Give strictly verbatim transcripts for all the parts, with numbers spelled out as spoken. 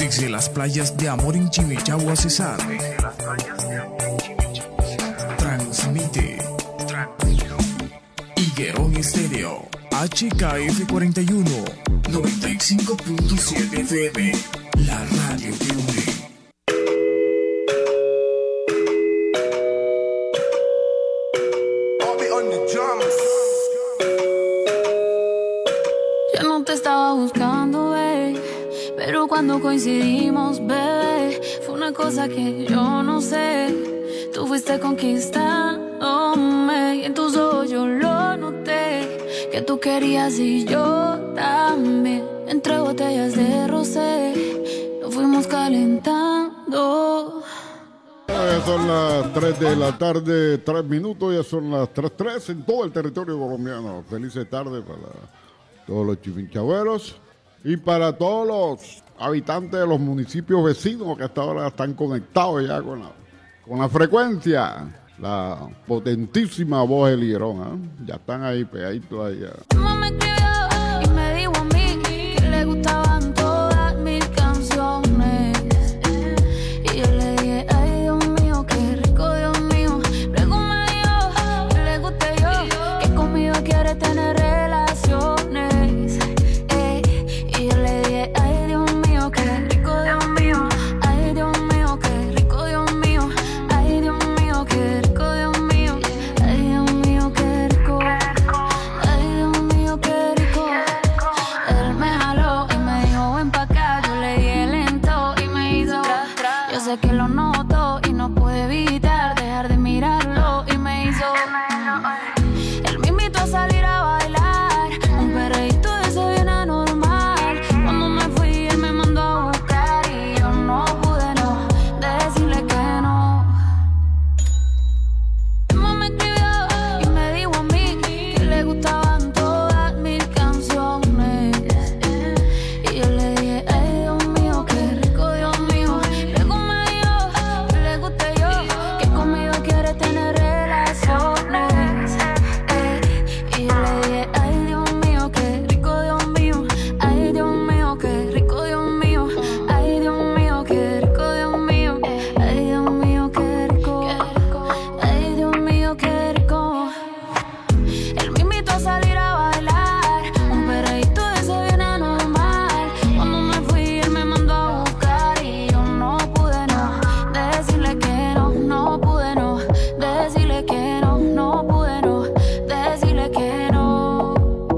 Desde las playas de Amor en Chimichagua, Cesar. Transmite. Higuerón Estéreo. H K F cuarenta y uno. noventa y cinco punto siete F M. La radio que une. Yo no te estaba buscando, babe, pero cuando coincidimos, bebé, fue una cosa que yo no sé. Tú fuiste conquistándome y en tus ojos yo lo noté, que tú querías y yo también. Entre botellas de rosé nos fuimos calentando. Ya son las tres de la tarde, tres minutos, ya son las tres tres en todo el territorio colombiano. Felices tardes para todos los chivinchagüeros y para todos los habitantes de los municipios vecinos que hasta ahora están conectados ya con la, con la frecuencia. La potentísima voz del Higuerón, ¿eh? Ya están ahí pegaditos ahí. Ya. Mamá me escribió y me dijo a mí que le gustaban todas mis canciones. Y yo le dije, ay Dios mío, qué rico, Dios mío. Luego me dijo que le guste yo, que conmigo quiere tener relaciones. Eh, y yo le dije, ay Dios mío, qué rico, Dios mío. Ay Dios mío, qué rico, Dios mío. Ay Dios mío, qué rico, Dios mío. Ay Dios mío, qué rico. Ay Dios mío, qué rico. Él me jaló y me dijo, ven pa' acá. Yo le dije lento y me hizo. Yo sé que lo noto y no pude evitar dejar de mirarlo y me hizo. Él me invitó a salir a bailar, un perreíto de ese bien anormal. Cuando me fui él me mandó a buscar y yo no pude no decirle que no. Emma me escribió y me dijo a mí que le gustaban todas mis canciones. Y yo le dije, ay Dios mío, qué rico, Dios mío. Luego me dijo que le guste yo, que conmigo quiere tener relaciones. Eh, y yo le dije, ay Dios mío, qué rico, Dios mío. Ay Dios mío, qué rico, Dios mío. Ay Dios mío, qué rico, Dios mío. Ay Dios mío, qué rico. Ay Dios mío, qué rico. Él me invitó a salir a bailar, un perreíto de ese bien anormal. Cuando me fui él me mandó a buscar y yo no pude no decirle que no, no pude no decirle que no, no pude no decirle que no.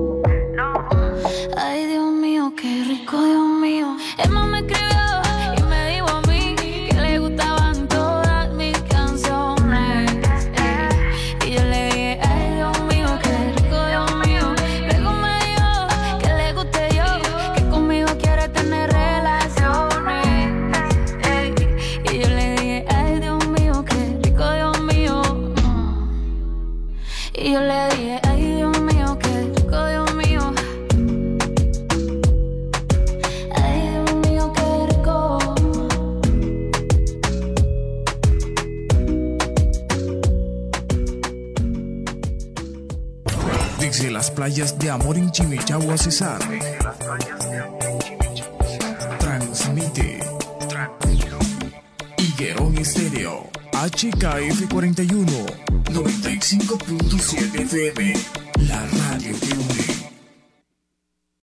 Ay Dios mío, qué rico, Dios mío. Emma me escribió y me dijo a mí que le gustaban todas mis canciones. Eh, y yo le dije, ay Dios mío, qué rico, Dios mío. Luego me dijo que le guste yo, que conmigo quiere tener relaciones. Eh, y yo le dije, ay Dios mío, qué rico, Dios mío. Y yo le dije, ay Dios mío, qué rico, Dios mío. Ay Dios mío, qué rico. Desde las playas de Amor en Chimichagua, Cesar. Transmite. Higuerón Estéreo. H K F cuarenta y uno. noventa y cinco punto siete F M. La radio que une.